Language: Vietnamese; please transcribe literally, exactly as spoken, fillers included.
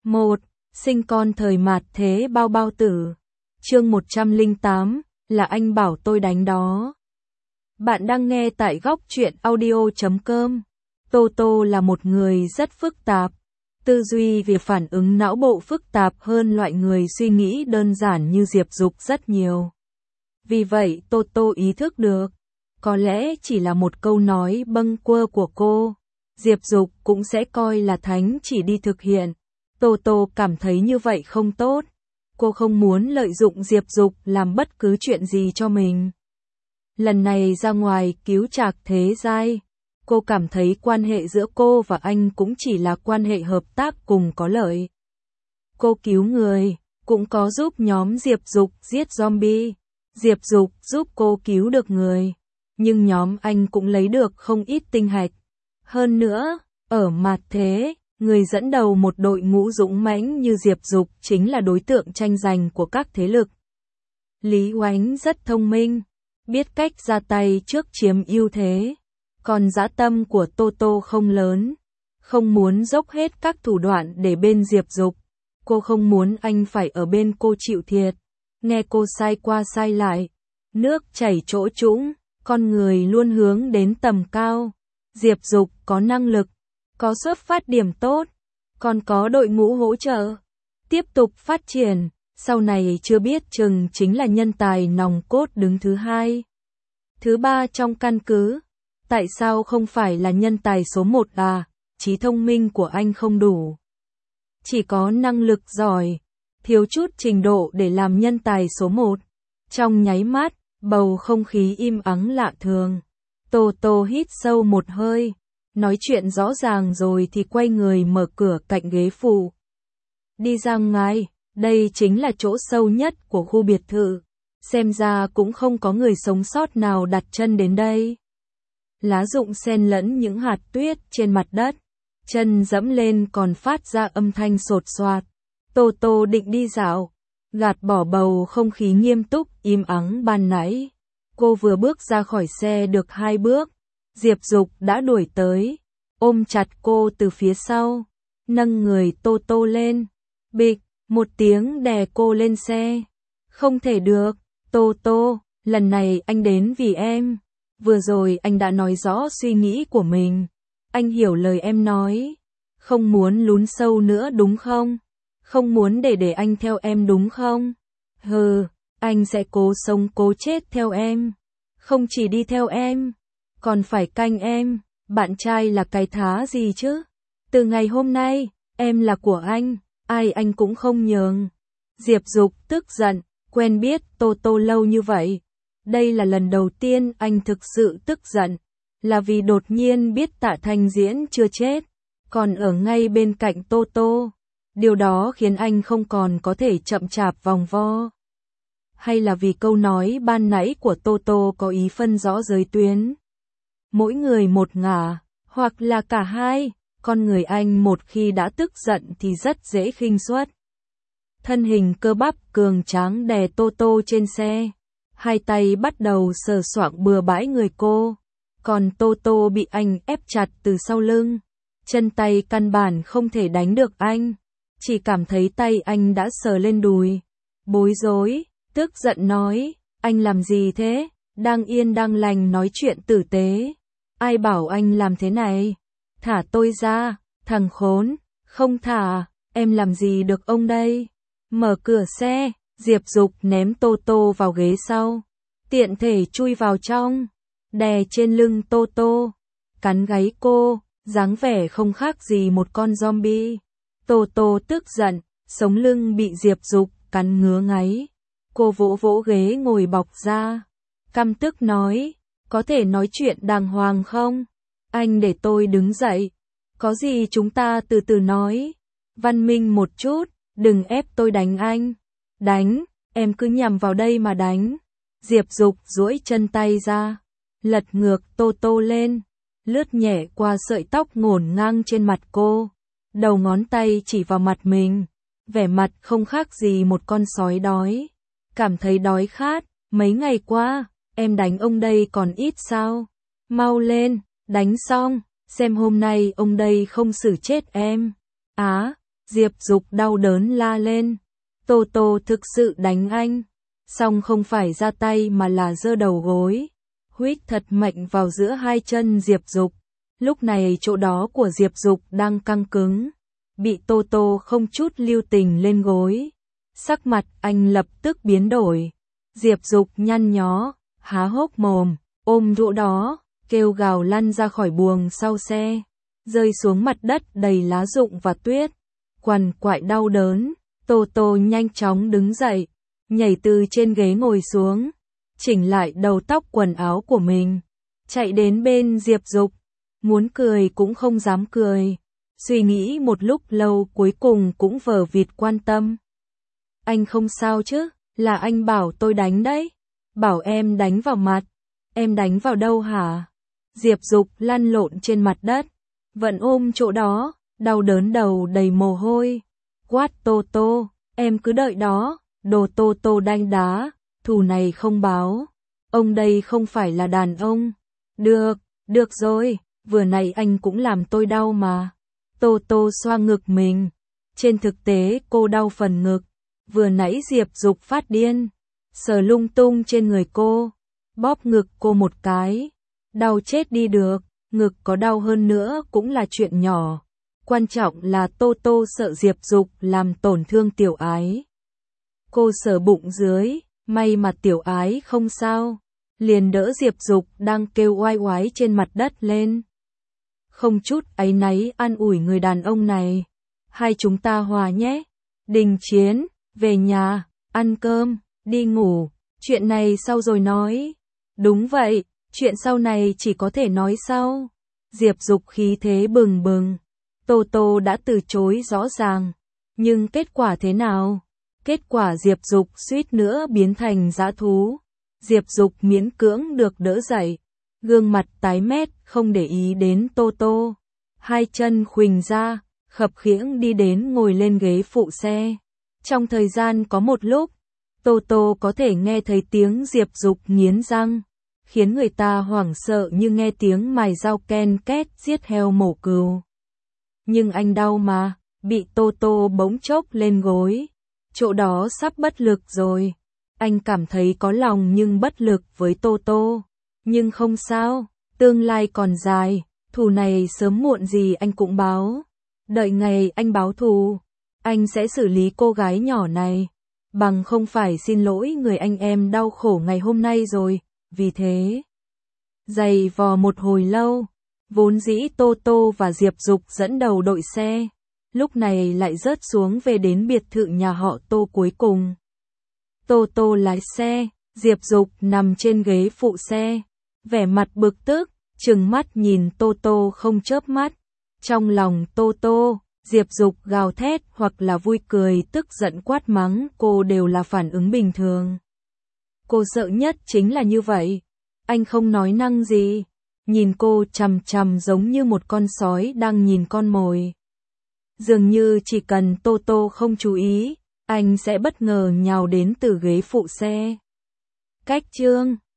một. Sinh con thời mạt thế bao bao tử. Chương một trăm lẻ tám, là anh bảo tôi đánh đó. Bạn đang nghe tại góc truyện audio chấm com. Toto là một người rất phức tạp. Tư duy về phản ứng não bộ phức tạp hơn loại người suy nghĩ đơn giản như Diệp Dục rất nhiều. Vì vậy Toto ý thức được, có lẽ chỉ là một câu nói bâng quơ của cô, Diệp Dục cũng sẽ coi là thánh chỉ đi thực hiện. Toto cảm thấy như vậy không tốt. Cô không muốn lợi dụng Diệp Dục làm bất cứ chuyện gì cho mình. Lần này ra ngoài cứu Trạc Thế Giai, cô cảm thấy quan hệ giữa cô và anh cũng chỉ là quan hệ hợp tác cùng có lợi. Cô cứu người, cũng có giúp nhóm Diệp Dục giết zombie. Diệp Dục giúp cô cứu được người, nhưng nhóm anh cũng lấy được không ít tinh hạch. Hơn nữa, ở mạt thế, người dẫn đầu một đội ngũ dũng mãnh như Diệp Dục chính là đối tượng tranh giành của các thế lực. Lý Oánh rất thông minh, biết cách ra tay trước chiếm ưu thế, còn dã tâm của Toto không lớn, không muốn dốc hết các thủ đoạn để bên Diệp Dục. Cô không muốn anh phải ở bên cô chịu thiệt, nghe cô sai qua sai lại, nước chảy chỗ trũng, con người luôn hướng đến tầm cao. Diệp Dục có năng lực, có xuất phát điểm tốt, còn có đội ngũ hỗ trợ, tiếp tục phát triển, sau này chưa biết chừng chính là nhân tài nòng cốt đứng thứ hai. Thứ ba trong căn cứ, tại sao không phải là nhân tài số một à, trí thông minh của anh không đủ. Chỉ có năng lực giỏi, thiếu chút trình độ để làm nhân tài số một. Trong nháy mắt, bầu không khí im ắng lạ thường. Toto hít sâu một hơi, nói chuyện rõ ràng rồi thì quay người mở cửa cạnh ghế phụ. Đi ra ngoài, đây chính là chỗ sâu nhất của khu biệt thự. Xem ra cũng không có người sống sót nào đặt chân đến đây. Lá rụng xen lẫn những hạt tuyết trên mặt đất, chân dẫm lên còn phát ra âm thanh sột soạt. Toto định đi dạo, gạt bỏ bầu không khí nghiêm túc im ắng ban nãy. Cô vừa bước ra khỏi xe được hai bước, Diệp Dục đã đuổi tới, ôm chặt cô từ phía sau, nâng người Toto lên, bịch, một tiếng đè cô lên xe. Không thể được, Toto, lần này anh đến vì em. Vừa rồi anh đã nói rõ suy nghĩ của mình. Anh hiểu lời em nói. Không muốn lún sâu nữa đúng không? Không muốn để để anh theo em đúng không? Hừ, anh sẽ cố sống cố chết theo em. Không chỉ đi theo em, còn phải canh em. Bạn trai là cái thá gì chứ? Từ ngày hôm nay, em là của anh, ai anh cũng không nhường. Diệp Dục tức giận, quen biết Toto lâu như vậy. Đây là lần đầu tiên anh thực sự tức giận, là vì đột nhiên biết Tạ Thanh Diễn chưa chết, còn ở ngay bên cạnh Toto. Điều đó khiến anh không còn có thể chậm chạp vòng vo. Hay là vì câu nói ban nãy của Toto có ý phân rõ giới tuyến. Mỗi người một ngả, hoặc là cả hai, con người anh một khi đã tức giận thì rất dễ khinh suất. Thân hình cơ bắp cường tráng đè Toto trên xe, hai tay bắt đầu sờ soạng bừa bãi người cô, còn Toto bị anh ép chặt từ sau lưng, chân tay căn bản không thể đánh được anh, chỉ cảm thấy tay anh đã sờ lên đùi, bối rối, tức giận nói, anh làm gì thế, đang yên đang lành nói chuyện tử tế, ai bảo anh làm thế này, thả tôi ra, thằng khốn, không thả, em làm gì được ông đây. Mở cửa xe, Diệp Dục ném Toto vào ghế sau, tiện thể chui vào trong, đè trên lưng Toto, cắn gáy cô, dáng vẻ không khác gì một con zombie. Toto tức giận, sống lưng bị Diệp Dục cắn ngứa ngáy. Cô vỗ vỗ ghế ngồi bọc ra, căm tức nói, có thể nói chuyện đàng hoàng không? Anh để tôi đứng dậy, có gì chúng ta từ từ nói, văn minh một chút. Đừng ép tôi đánh anh. Đánh, em cứ nhằm vào đây mà đánh. Diệp Dục duỗi chân tay ra, lật ngược Toto lên, lướt nhẹ qua sợi tóc ngổn ngang trên mặt cô, đầu ngón tay chỉ vào mặt mình, vẻ mặt không khác gì một con sói đói. Cảm thấy đói khát, mấy ngày qua, em đánh ông đây còn ít sao? Mau lên, đánh xong, xem hôm nay ông đây không xử chết em. Á, Diệp Dục đau đớn la lên. Tô Tô thực sự đánh anh. Xong không phải ra tay mà là giơ đầu gối. Huých thật mạnh vào giữa hai chân Diệp Dục. Lúc này chỗ đó của Diệp Dục đang căng cứng. Bị Tô Tô không chút lưu tình lên gối. Sắc mặt anh lập tức biến đổi. Diệp Dục nhăn nhó, há hốc mồm, ôm chỗ đó, kêu gào lăn ra khỏi buồng sau xe. Rơi xuống mặt đất đầy lá rụng và tuyết. Quằn quại đau đớn, Tô Tô nhanh chóng đứng dậy, nhảy từ trên ghế ngồi xuống, chỉnh lại đầu tóc quần áo của mình, chạy đến bên Diệp Dục, muốn cười cũng không dám cười, suy nghĩ một lúc lâu cuối cùng cũng vờ vịt quan tâm. Anh không sao chứ, là anh bảo tôi đánh đấy, bảo em đánh vào mặt, em đánh vào đâu hả? Diệp Dục lăn lộn trên mặt đất, vẫn ôm chỗ đó, đau đớn đầu đầy mồ hôi, quát Tô Tô, em cứ đợi đó, đồ Tô Tô đanh đá, thù này không báo, ông đây không phải là đàn ông, được, được rồi, vừa nãy anh cũng làm tôi đau mà. Tô Tô xoa ngực mình, trên thực tế cô đau phần ngực, vừa nãy Diệp Dục phát điên, sờ lung tung trên người cô, bóp ngực cô một cái, đau chết đi được, ngực có đau hơn nữa cũng là chuyện nhỏ. Quan trọng là Tô Tô sợ Diệp Dục làm tổn thương Tiểu Ái. Cô sờ bụng dưới, may mà Tiểu Ái không sao, liền đỡ Diệp Dục đang kêu oai oái trên mặt đất lên. Không chút áy náy an ủi người đàn ông này. Hai chúng ta hòa nhé. Đình Chiến, về nhà, ăn cơm, đi ngủ, chuyện này sau rồi nói. Đúng vậy, chuyện sau này chỉ có thể nói sau. Diệp Dục khí thế bừng bừng. Tô Tô đã từ chối rõ ràng, nhưng kết quả thế nào? Kết quả Diệp Dục suýt nữa biến thành dã thú. Diệp Dục miễn cưỡng được đỡ dậy, gương mặt tái mét không để ý đến Tô Tô. Hai chân khuỳnh ra, khập khiễng đi đến ngồi lên ghế phụ xe. Trong thời gian có một lúc, Tô Tô có thể nghe thấy tiếng Diệp Dục nghiến răng, khiến người ta hoảng sợ như nghe tiếng mài dao ken két giết heo mổ cừu. Nhưng anh đau mà, bị Tô Tô bỗng chốc lên gối, chỗ đó sắp bất lực rồi. Anh cảm thấy có lòng nhưng bất lực với Tô Tô. Nhưng không sao, tương lai còn dài, thù này sớm muộn gì anh cũng báo. Đợi ngày anh báo thù, anh sẽ xử lý cô gái nhỏ này, bằng không phải xin lỗi người anh em đau khổ ngày hôm nay rồi. Vì thế, giày vò một hồi lâu, vốn dĩ Tô Tô và Diệp Dục dẫn đầu đội xe, lúc này lại rớt xuống về đến biệt thự nhà họ Tô cuối cùng. Tô Tô lái xe, Diệp Dục nằm trên ghế phụ xe, vẻ mặt bực tức, trừng mắt nhìn Tô Tô không chớp mắt. Trong lòng Tô Tô, Diệp Dục gào thét hoặc là vui cười tức giận quát mắng cô đều là phản ứng bình thường. Cô sợ nhất chính là như vậy. Anh không nói năng gì, nhìn cô chằm chằm giống như một con sói đang nhìn con mồi. Dường như chỉ cần Tô Tô không chú ý, anh sẽ bất ngờ nhào đến từ ghế phụ xe. Cách chương